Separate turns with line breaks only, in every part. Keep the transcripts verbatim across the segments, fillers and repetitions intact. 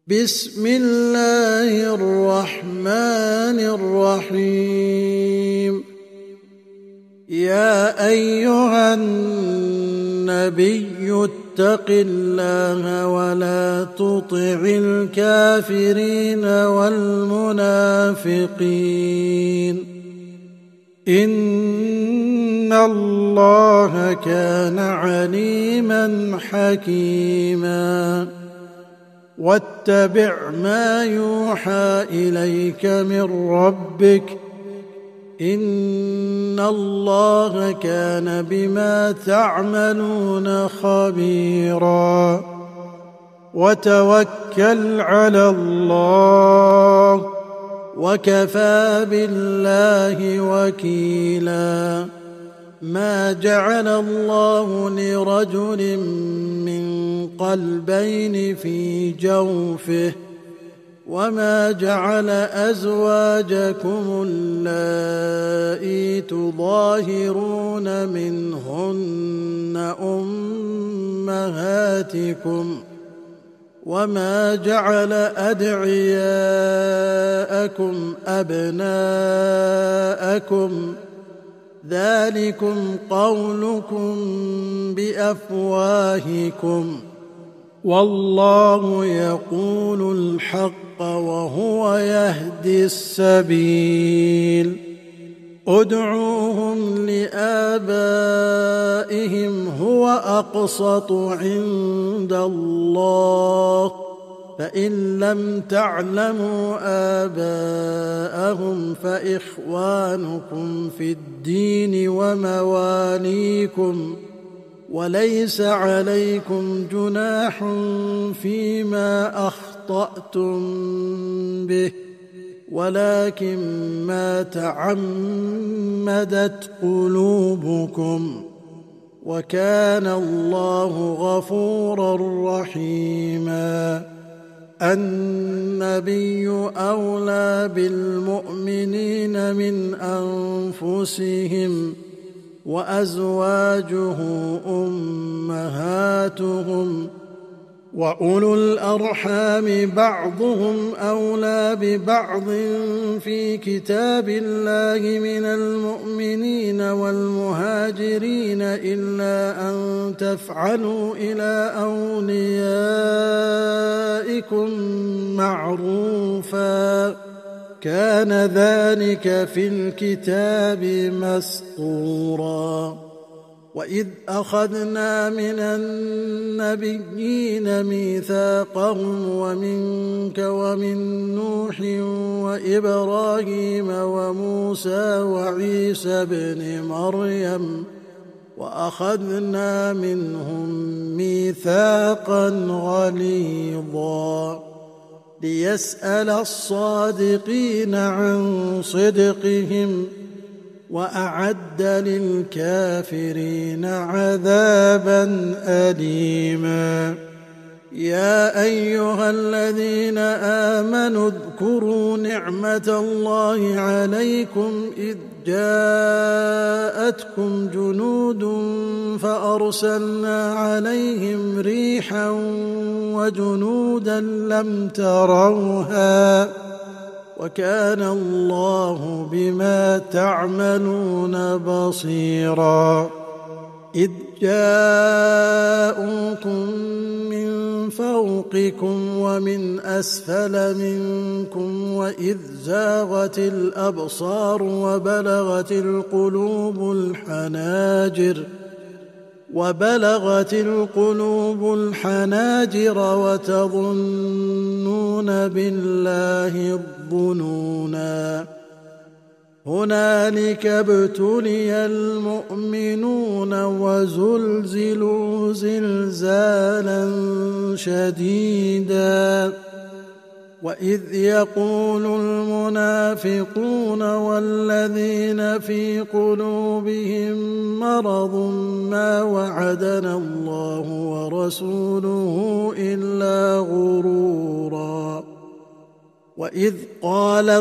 بسم الله الرحمن الرحيم. يا أيها النبي اتق الله ولا تطع الكافرين والمنافقين إن الله كان عليما حكيما. واتبع ما يوحى إليك من ربك إن الله كان بما تعملون خبيرا. وتوكل على الله وكفى بالله وكيلا. ما جعل الله لرجل من قلبين في جوفه وما جعل أزواجكم اللائي تظاهرون منهن أمهاتكم وما جعل أدعياءكم أبناءكم ذلكم قولكم بأفواهكم والله يقول الحق وهو يهدي السبيل. ادعوهم لآبائهم هو أقسط عند الله فإن لم تعلموا آباءهم فإخوانكم في الدين ومواليكم وليس عليكم جناح فيما أخطأتم به ولكن ما تعمدت قلوبكم وكان الله غفورا رحيما. النبي أولى بالمؤمنين من أنفسهم وأزواجه أمهاتهم وأولو الأرحام بعضهم أولى ببعض في كتاب الله من المؤمنين والمهاجرين إلا أن تفعلوا إلى أوليائكم معروفا كان ذلك في الكتاب مسطورا. وإذ أخذنا من النبيين ميثاقهم ومنك ومن نوح وإبراهيم وموسى وعيسى ابن مريم وأخذنا منهم ميثاقا غليظا ليسأل الصادقين عن صدقهم وأعد للكافرين عذابا أليما. يا أيها الذين آمنوا اذكروا نعمة الله عليكم إذ جاءتكم جنود فأرسلنا عليهم ريحا وجنودا لم تروها وكان الله بما تعملون بصيرا. إذ جاءوكم من فوقكم ومن أسفل منكم وإذ زاغت الأبصار وبلغت القلوب الحناجر وبلغت القلوب الحناجر وتظنون بالله الظنونا. هنالك ابتلي المؤمنون وزلزلوا زلزالا شديدا. وإذ يقول المنافقون والذين في قلوبهم مرض ما وعدنا الله ورسوله إلا غرورا. وإذ قالت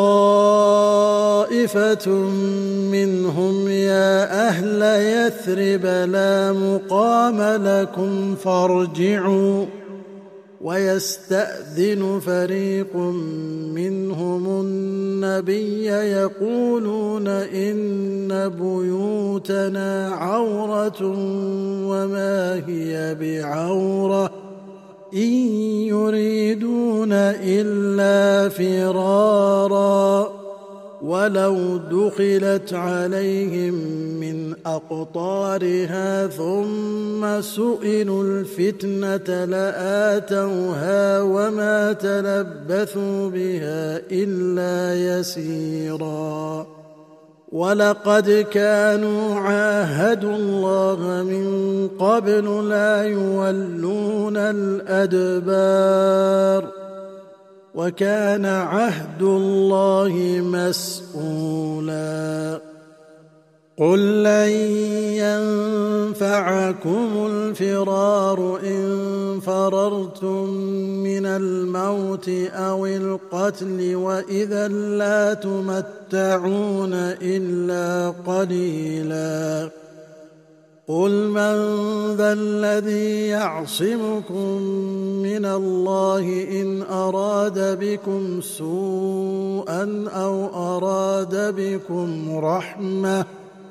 طائفة منهم يا أهل يثرب لا مقام لكم فارجعوا ويستأذن فريق منهم النبي يقولون إن بيوتنا عورة وما هي بعورة إن يريدون إلا فرارا ولو دخلت عليهم من أقطارها ثم سئلوا الفتنة لآتوها وما تلبثوا بها إلا يسيرا ولقد كانوا عاهدوا الله من قبل لا يولون الأدبار وكان عهد الله مسؤولا قل لن ينفعكم الفرار إن فررتم من الموت أو القتل وإذا لا تمتعون إلا قليلا قل من ذا الذي يعصمكم من الله إن أراد بكم سوءا أو أراد بكم رحمة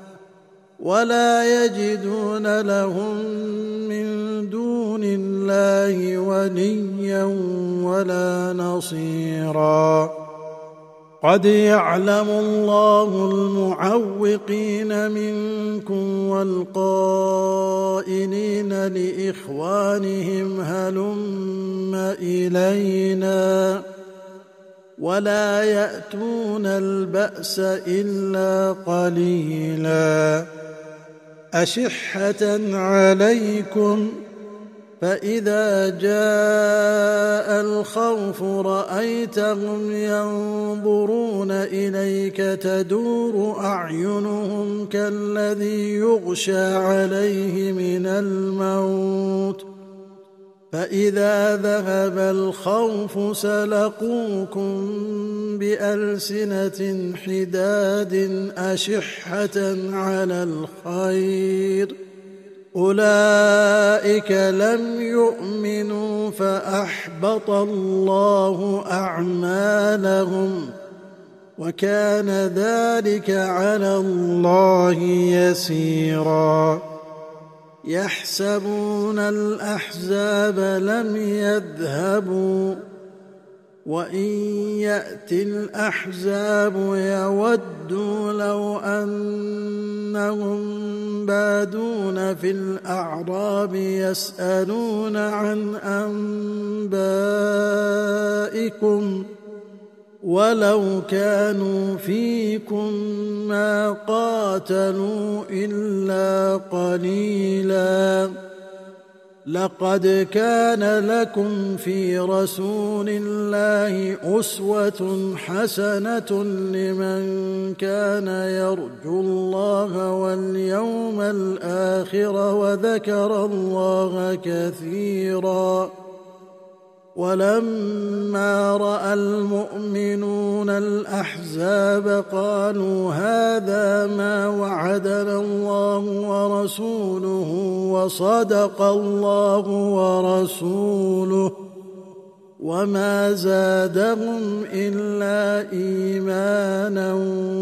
ولا يجدون لهم من دون الله وليا ولا نصيرا قد يعلم الله المعوقين منكم والقائلين لإخوانهم هلم إلينا ولا يأتون البأس إلا قليلا أشحة عليكم فإذا جاء الخوف رأيتهم ينظرون إليك تدور أعينهم كالذي يغشى عليه من الموت فإذا ذهب الخوف سلقوكم بألسنة حداد أشحة على الخير أولئك لم يؤمنوا فأحبط الله أعمالهم وكان ذلك على الله يسيرا يحسبون الأحزاب لم يذهبوا وإن يأتي الأحزاب يودوا لو أنهم بادون في الأعراب يسألون عن أنبائكم ولو كانوا فيكم ما قاتلوا إلا قليلا لقد كان لكم في رسول الله أسوة حسنة لمن كان يرجو الله واليوم الآخر وذكر الله كثيرا ولما رأى المؤمنون الأحزاب قالوا هذا ما وعدنا الله ورسوله وصدق الله ورسوله وما زادهم إلا إيمانا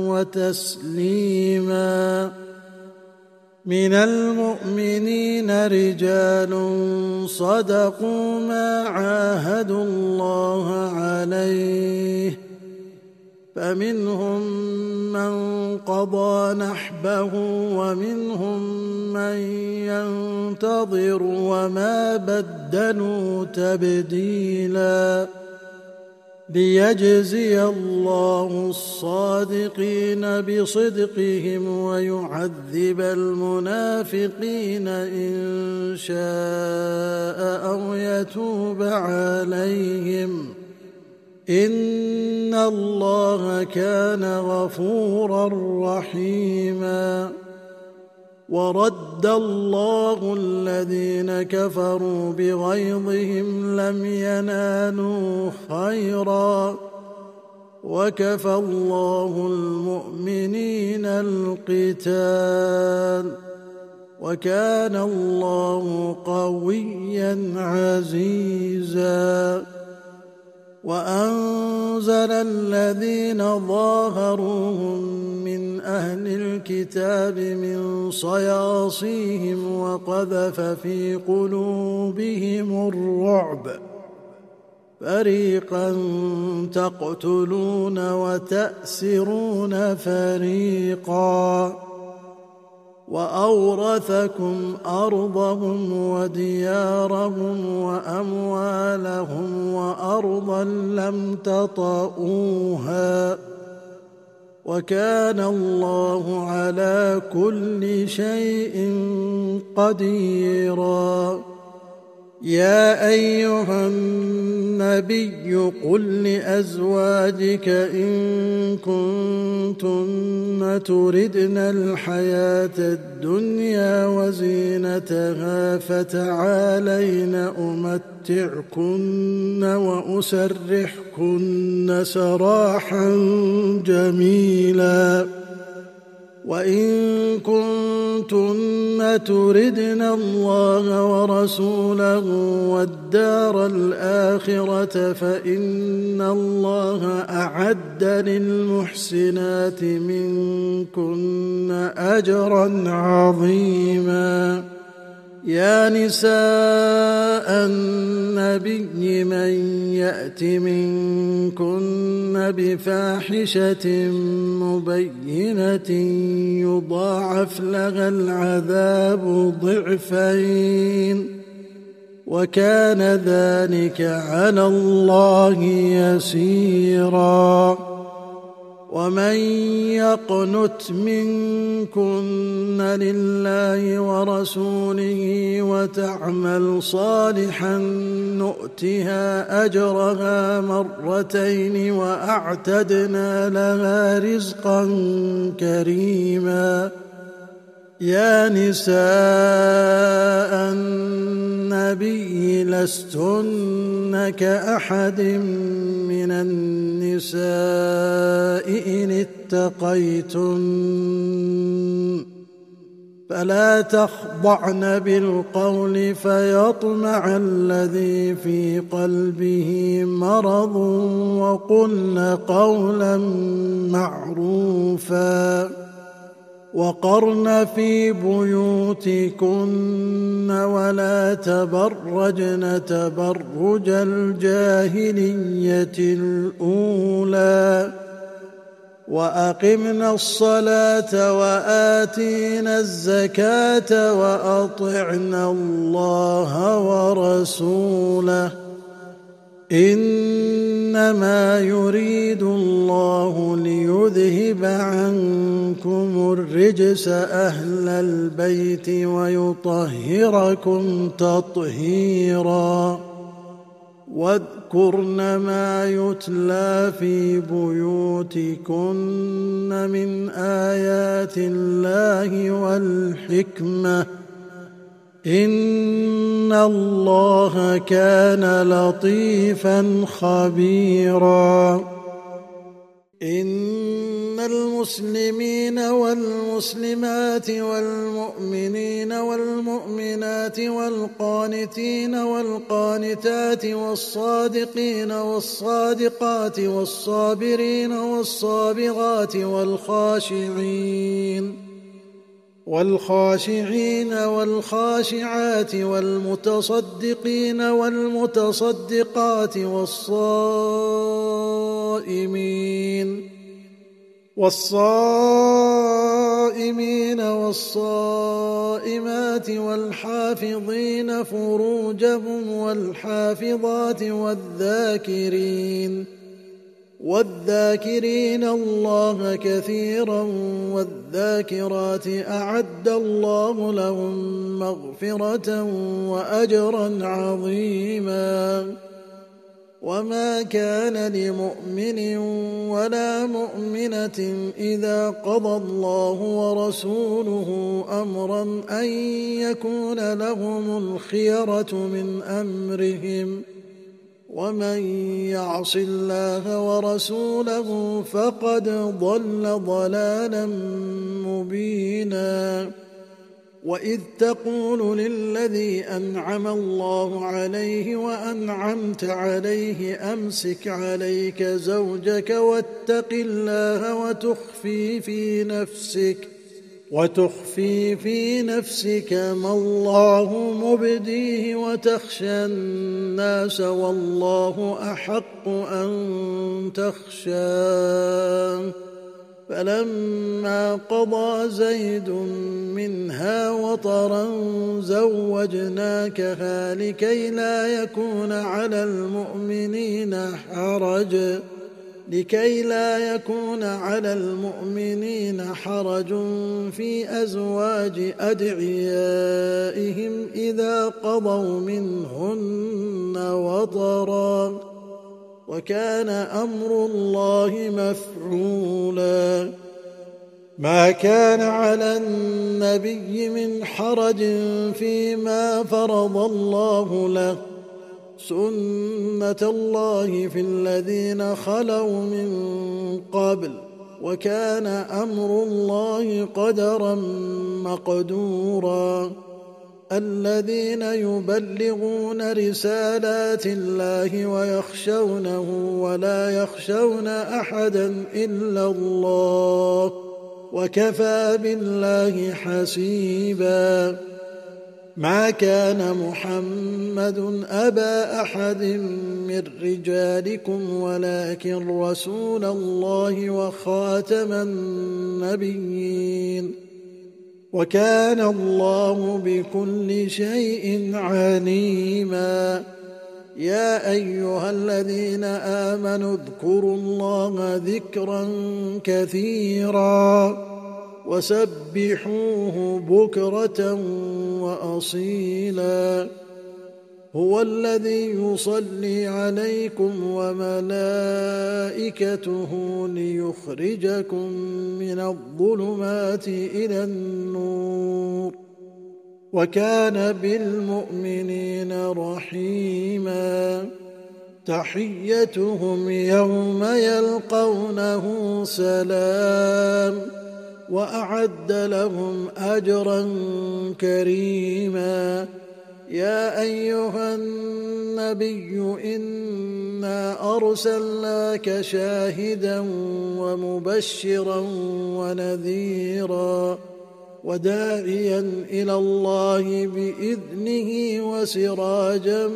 وتسليما من المؤمنين رجال صدقوا ما عاهدوا الله عليه فمنهم من قضى نحبه ومنهم من ينتظر وما بدلوا تبديلا ليجزي الله الصادقين بصدقهم ويعذب المنافقين إن شاء أو يتوب عليهم إن الله كان غفورا رحيما ورد الله الذين كفروا بغيظهم لم ينالوا خيرا وكفى الله المؤمنين القتال وكان الله قويا عزيزا. وأنزل الذين ظاهروهم من أهل الكتاب من صياصيهم وقذف في قلوبهم الرعب، فريقا تقتلون وتأسرون فريقا، وأورثكم أرضهم وديارهم وأموالهم وأرضا لم تطئوها، وكان الله على كل شيء قديرا. يا أيها النبي قل لأزواجك إن كنتن تردن الحياة الدنيا وزينتها فتعالين أمتعكن وأسرحكن سراحا جميلا. وإن كنتن تردن الله ورسوله والدار الآخرة فإن الله أعد للمحسنات منكن أجرا عظيما. يا نساء النبي من يأت منكن بفاحشة مبينة يضاعف لها العذاب ضعفين، وكان ذلك على الله يسيرا. ومن يقنت منكن لله ورسوله وتعمل صالحا نؤتها أجرها مرتين وأعتدنا لها رزقا كريما. يا نساء النبي لستن كأحد من النساء إن اتقيتن، فلا تخضعن بالقول فيطمع الذي في قلبه مرض، وقلن قولا معروفا. وقرن في بيوتكن ولا تبرجن تبرج الجاهلية الأولى، وأقمنا الصلاة وآتينا الزكاة وأطعنا الله ورسوله، إنما يريد الله ليذهب عنكم الرجس أهل البيت ويطهركم تطهيرا. واذكرن ما يتلى في بيوتكن من آيات الله والحكمة، إن الله كان لطيفا خبيرا. إن المسلمين والمسلمات والمؤمنين والمؤمنات والقانتين والقانتات والصادقين والصادقات والصابرين والصابرات والخاشعين والخاشعين والخاشعات والمتصدقين والمتصدقات والصائمين والصائمين والصائمات والحافظين فروجهم والحافظات والذاكرين والذاكرين الله كثيرا والذاكرات أعد الله لهم مغفرة وأجرا عظيما. وما كان لمؤمن ولا مؤمنة إذا قضى الله ورسوله أمرا أن يكون لهم الخيرة من أمرهم، ومن يعص الله ورسوله فقد ضل ضلالا مبينا. وإذ تقول للذي أنعم الله عليه وأنعمت عليه أمسك عليك زوجك واتق الله وتخفي في نفسك وتخفي في نفسك ما الله مبديه وتخشى الناس والله أحق أن تخشاه فلما قضى زيد منها وطرا زوجناكها لكي لا يكون على المؤمنين حرج لكي لا يكون على المؤمنين حرج في أزواج أدعيائهم إذا قضوا منهن وطرا وكان أمر الله مفعولا ما كان على النبي من حرج فيما فرض الله له سنة الله في الذين خلوا من قبل وكان أمر الله قدرا مقدورا الذين يبلغون رسالات الله ويخشونه ولا يخشون أحدا إلا الله وكفى بالله حسيبا ما كان محمد أبا أحد من رجالكم ولكن رسول الله وخاتم النبيين وكان الله بكل شيء عليما يا أيها الذين آمنوا اذكروا الله ذكرا كثيرا وسبحوه بكرة وأصيلا هو الذي يصلي عليكم وملائكته ليخرجكم من الظلمات إلى النور وكان بالمؤمنين رحيما تحيتهم يوم يلقونه سلام وأعد لهم أجرا كريما يا أيها النبي إنا أرسلناك شاهدا ومبشرا ونذيرا وداعيا إلى الله بإذنه وسراجا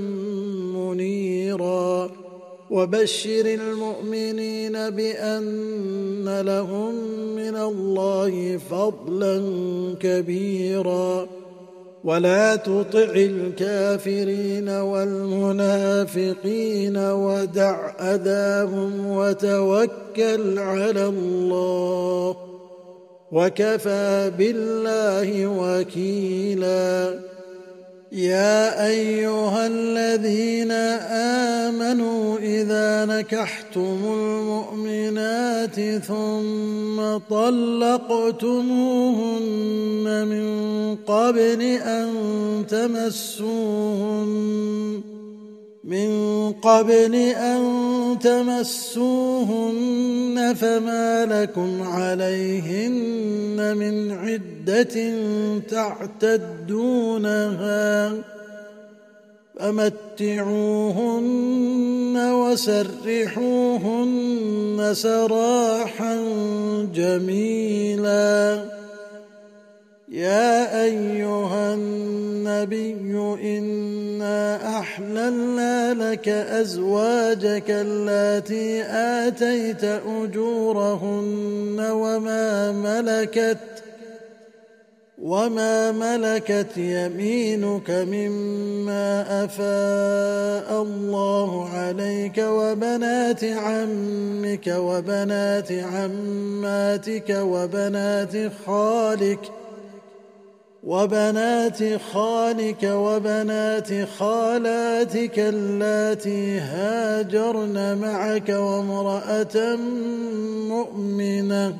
منيرا وبشر المؤمنين بأن لهم من الله فضلا كبيرا ولا تطع الكافرين والمنافقين ودع أذاهم وتوكل على الله وكفى بالله وكيلا يا أيها الذين آمنوا إذا نكحتم المؤمنات ثم طلقتموهن من قبل أن تمسوهن من قبل أن تمسوهن فما لكم عليهن من عدة تعتدونها فمتعوهن وسرحوهن سراحا جميلا يا أيها النبي إنا أحللنا لك أزواجك اللاتي آتيت أجورهن وما ملكت وما ملكت يمينك مما أفاء الله عليك وبنات عمك وبنات عماتك وبنات خالك وبنات خالك وبنات خالاتك اللاتي هاجرن معك وامرأة مؤمنة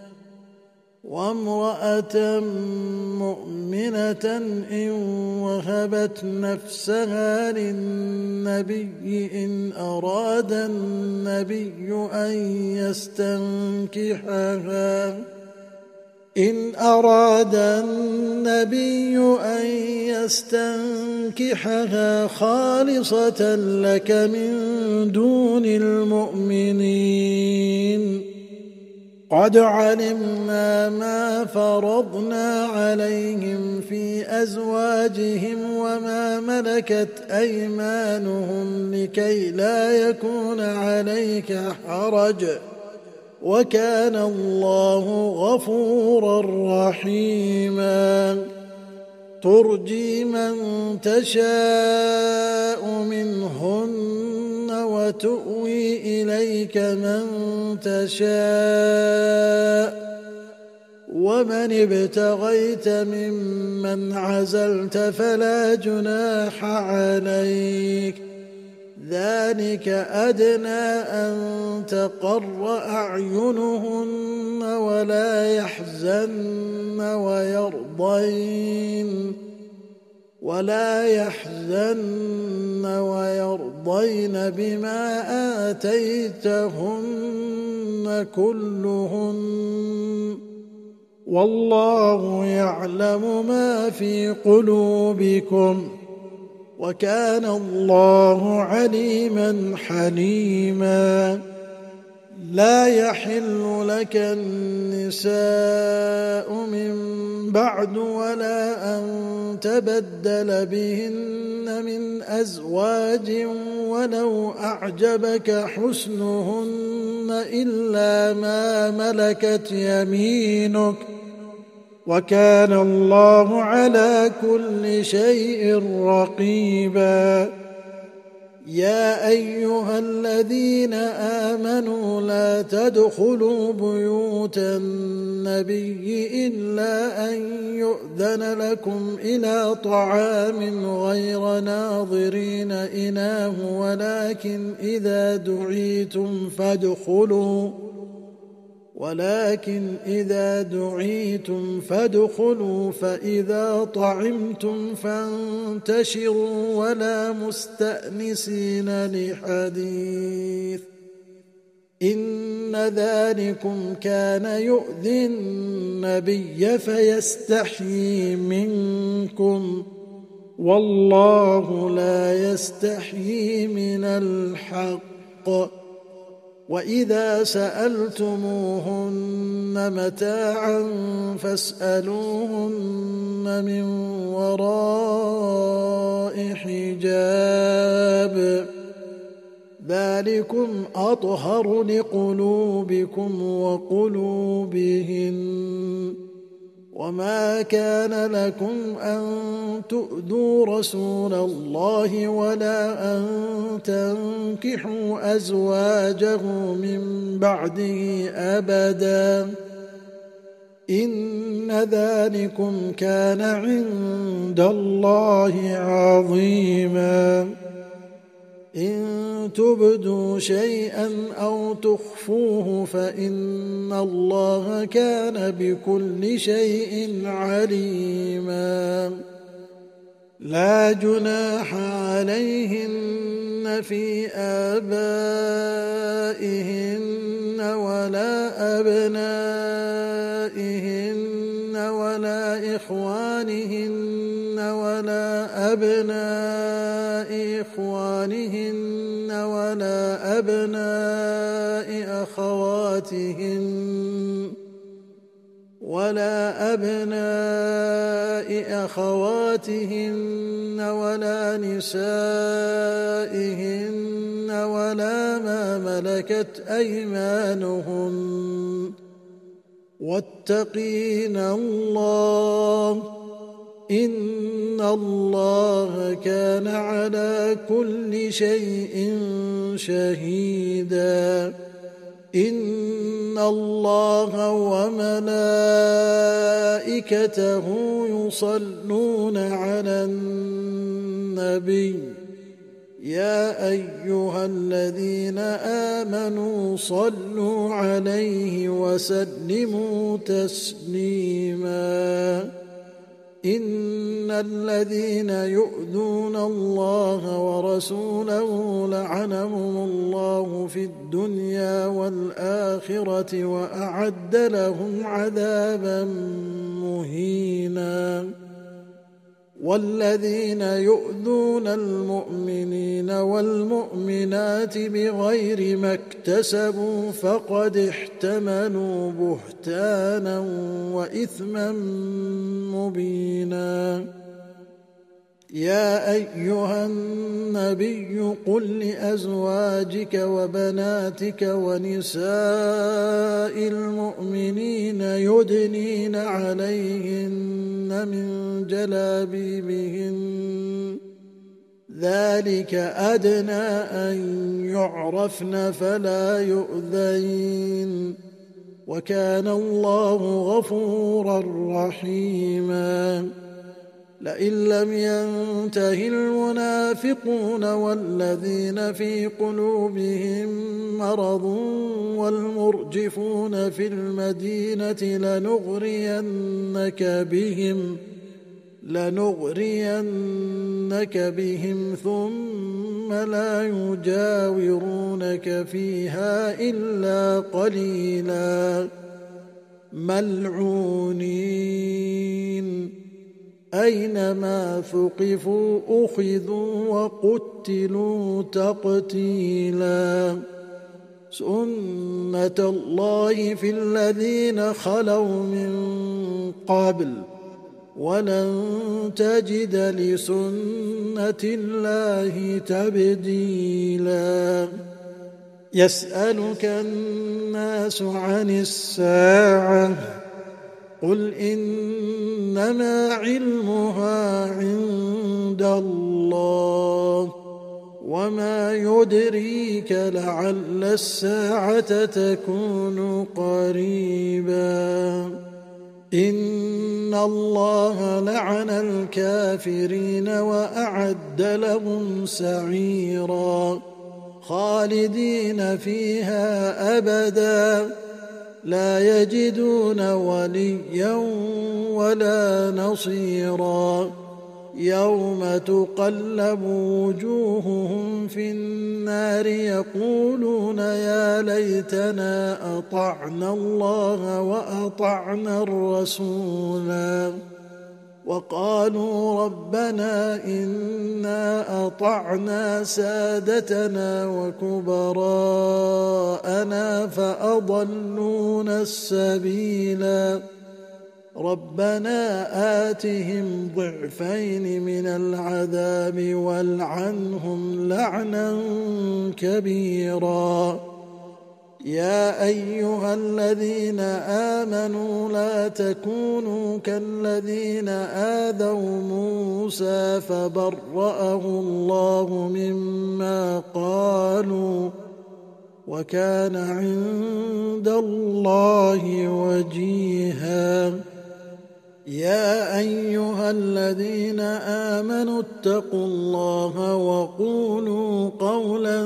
وامرأة مؤمنة إن وهبت نفسها للنبي إن أراد النبي أن يستنكحها إن أراد النبي أن يستنكحها خالصة لك من دون المؤمنين قد علمنا ما فرضنا عليهم في أزواجهم وما ملكت أيمانهم لكي لا يكون عليك حرج وكان الله غفورا رحيما ترجي من تشاء منهن وتؤوي إليك من تشاء ومن ابتغيت ممن عزلت فلا جناح عليك ذلك أدنى أن تقر أعينهن ولا يحزن ويرضين ولا يحزن ويرضين بما آتيتهن كلهن والله يعلم ما في قلوبكم وكان الله عليما حليما لا يحل لك النساء من بعد ولا أن تبدل بهن من أزواج ولو أعجبك حسنهن إلا ما ملكت يمينك وكان الله على كل شيء رقيبا يا أيها الذين آمنوا لا تدخلوا بيوت النبي إلا أن يؤذن لكم إلى طعام غير ناظرين إناه ولكن إذا دعيتم فادخلوا ولكن إذا دعيتم فادخلوا فإذا طعمتم فانتشروا ولا مستأنسين لحديث إن ذلكم كان يؤذي النبي فيستحيي منكم والله لا يستحيي من الحق وإذا سألتموهن متاعا فاسألوهن من وراء حجاب ذلكم أطهر لقلوبكم وقلوبهن وما كان لكم أن تؤذوا رسول الله ولا أن تنكحوا أزواجه من بعده أبدا إن ذلكم كان عند الله عظيما إن تبدوا شيئا أو تخفوه فإن الله كان بكل شيء عليما لا جناح عليهن في آبائهن ولا أبنائهن ولا إخوانهن ولا أبناء إخوانهن ولا أبناء أخواتهن ولا أبناء أخواتهن ولا نسائهن ولا ما ملكت أيمانهن واتقين الله إن الله كان على كل شيء شهيدا إن الله وملائكته يصلون على النبي يا أيها الذين آمنوا صلوا عليه وسلموا تسليما إن الذين يؤذون الله ورسوله لعنهم الله في الدنيا والآخرة وأعد لهم عذابا مهينا والذين يؤذون المؤمنين والمؤمنات بغير ما اكتسبوا فقد احتملوا بهتانا وإثما مبينا يا أيها النبي قل لأزواجك وبناتك ونساء المؤمنين يدنين عليهن من جلابيبهن ذلك أدنى أن يعرفن فلا يؤذين وكان الله غفورا رحيما لئن لم ينته المنافقون والذين في قلوبهم مرض والمرجفون في المدينة لنغرينك بهم لنغرينك بهم ثم لا يجاورونك فيها إلا قليلا ملعونين أينما ثقفوا أخذوا وقتلوا تقتيلا سنة الله في الذين خلوا من قبل ولن تجد لسنة الله تبديلا يسألك الناس عن الساعة قل إنما علمها عند الله وما يدريك لعل الساعة تكون قريبا إن الله لعن الكافرين وأعد لهم سعيرا خالدين فيها أبدا لا يجدون وليا ولا نصيرا يوم تقلب وجوههم في النار يقولون يا ليتنا أطعنا الله وأطعنا الرسولا وقالوا ربنا إنا أطعنا سادتنا وكبراءنا فأضلونا السبيلا ربنا آتهم ضعفين من العذاب والعنهم لعنا كبيرا يا أيها الذين آمنوا لا تكونوا كالذين آذوا موسى فبرأه الله مما قالوا وكان عند الله وجيها يا أيها الذين آمنوا اتقوا الله وقولوا قولا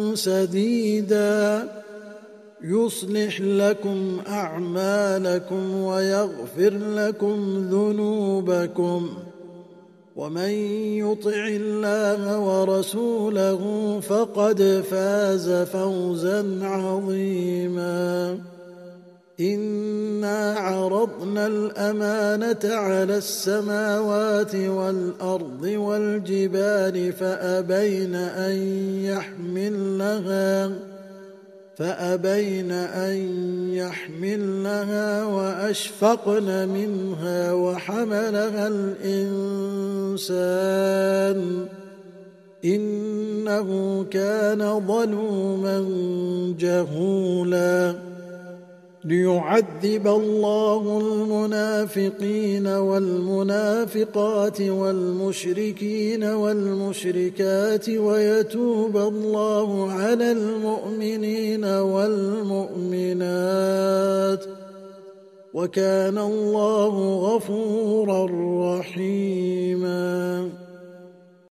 سديدا يصلح لكم أعمالكم ويغفر لكم ذنوبكم ومن يطع الله ورسوله فقد فاز فوزا عظيما إنا عرضنا الأمانة على السماوات والأرض والجبال فأبين أن يحملنها فأبين أن يحملنها وأشفقن منها وحملها الإنسان إنه كان ظلوما جهولا ليعذب الله المنافقين والمنافقات والمشركين والمشركات ويتوب الله على المؤمنين والمؤمنات وكان الله غفورا رحيما